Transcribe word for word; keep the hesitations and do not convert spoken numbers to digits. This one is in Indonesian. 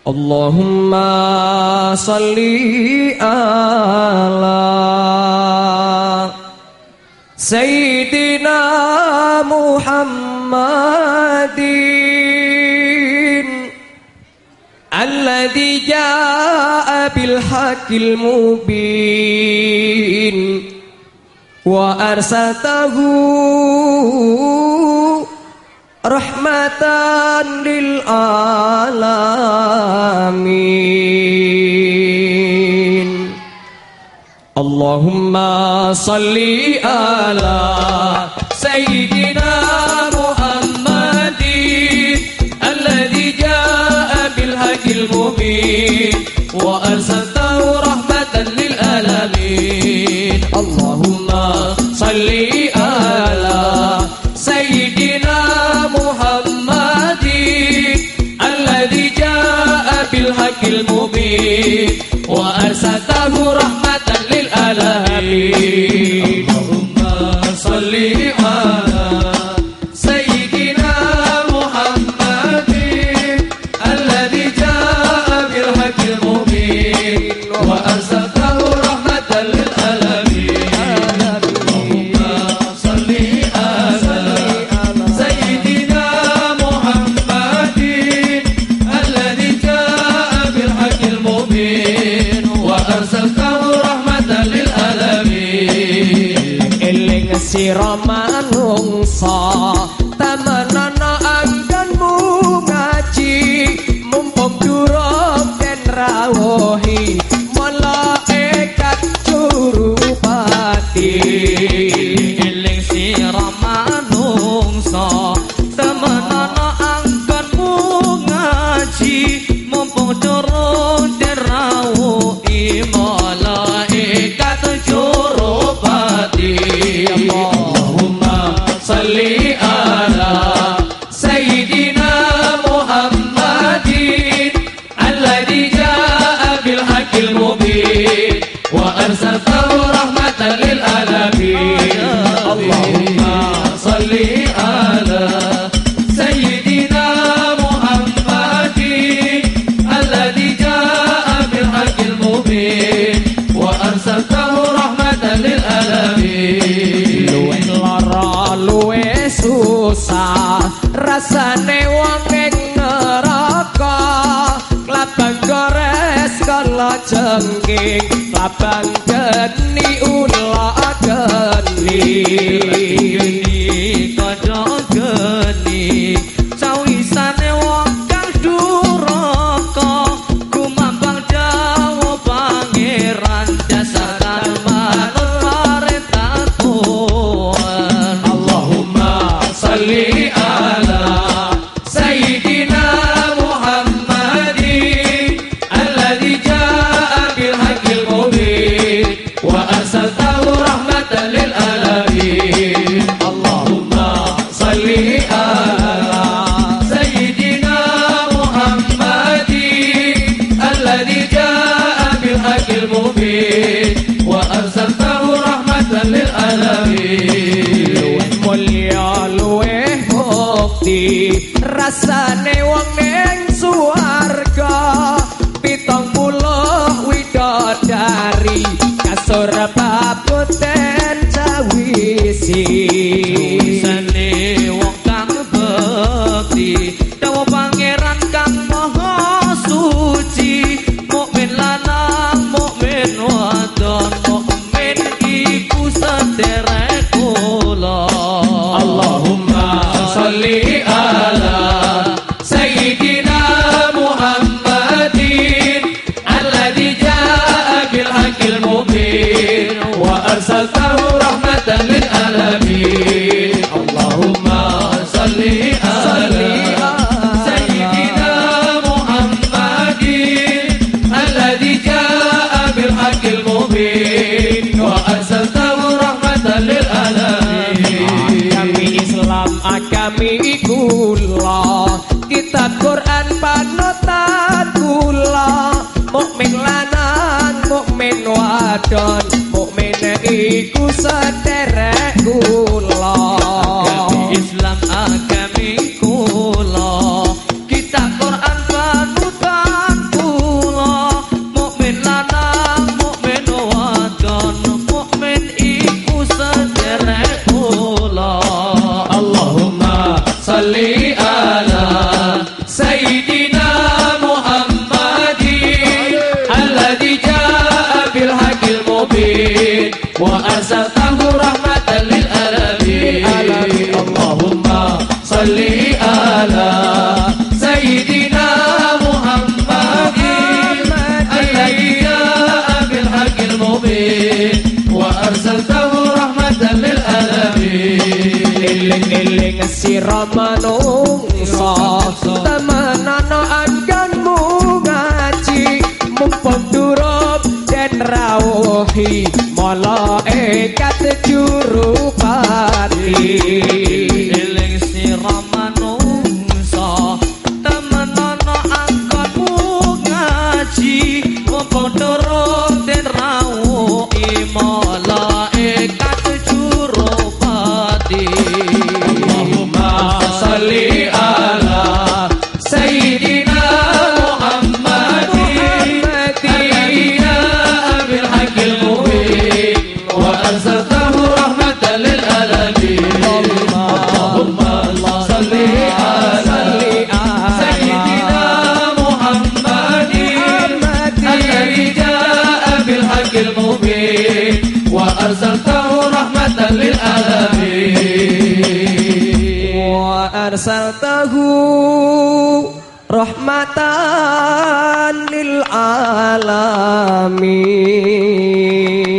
Allahumma salli ala Sayyidina Muhammadin alladzi jaa bil haqqil mubin wa arsaltahu rahmatan lil alamin. Allahumma salli ala Sayyidina Muhammadin alladzi jaa bil haqqil mubin wa arsaltahu rahmatan lil alamin. Allahumma salli ala Sayyidina Muhammadin alladzi jaa bil haqqil mubin wa arsaltahu rahmatan lil alamin. Allahumma salli ala Sayyidina Muhammadin alladzi jaa bil haqqil mubin wa arsaltahu rahmatan lil alamin. Allahumma salli ala Sayyidina Muhammadin alladzi jaa bil haqqil mubin wa arsaltahu rahmatan lil alamin. Eling sira manungsa temenana anggonmu ngaji mumpung durung den rawuhi malaikat curupati. Eling sira manungsa temenana anggonmu ngaji mumpung durung den rawuhi malaikat curupati. Allahumma salli ala Sayyidina Muhammadin alladzi jaa bil haqqil mubin wa arsaltahu rahmatan lil alamin. Allahumma salli ala Sayyidina Muhammadin alladzi jaa bil haqqil mubin wa arsaltahu rahmatan lil alamin. Luwih lara luwih susah rasane wong ing neraka, klabang gores kala jengking, klabang geni ula geni, kaca geni sawisane wong kang duraka kumambang dawa pangeran jasakan manut marentah Tuhan. Allahumma salli ala Sayyidina Muhammadin alladzi jaa bil haqqil mubin wa arsaltahu rahmatan lil alamin. Allahumma salli ala Sayyidina Muhammadin alladzi jaa bil haqqil mubin wa arsaltahu rahmatan lil alamin. Luwih mulya luwih mukti rasane wong ning swarga, pitung puluh widodari kasur babuten cawisi. Sane wong kang bekti dawa pangeran kang maha suci, mukmin lanang mukmin wadon mukmin iku sederek kula. Allahumma salli ala Sayyidina Muhammadin alladzi jaa bil haqqil mubin wa arsaltahu rahmatan lil alamin. Allahumma salli ala Sayyidina Muhammadin alladzi jaa bil haqqil mubin wa arsaltahu rahmatan lil alamin. Agami Islam agami kula, kitab Quran panutan kula, mukmin lanang mukmin wadon mukmin iku sederek kula. Agami Islam agami kula, kitab Quran panutan arsaltahu rahmatan lil alamin. Allahumma salli ala sayyidina Muhammadin alladzi jaa bil haqqil mubin wa arsaltahu rahmatan lil alamin. Eling-eling sira manungsa temenana anggonmu ngaji mumpung durung den rawuhi malaikat juru pati. Eling sira manungsa temenana anggonmu ngaji mumpung durung den rawuhi malaikat juru pati. Salli ala sayyidina Muhammadin alladzi jaa bil haqqil mubin wa arsaltahu rahmatan lil alamin. Allahumma salli ala sayyidina Muhammadin alladzi jaa bil haqqil mubin wa arsaltahu rahmatan lil alamin. Arsaltahu rahmatan lil alamin.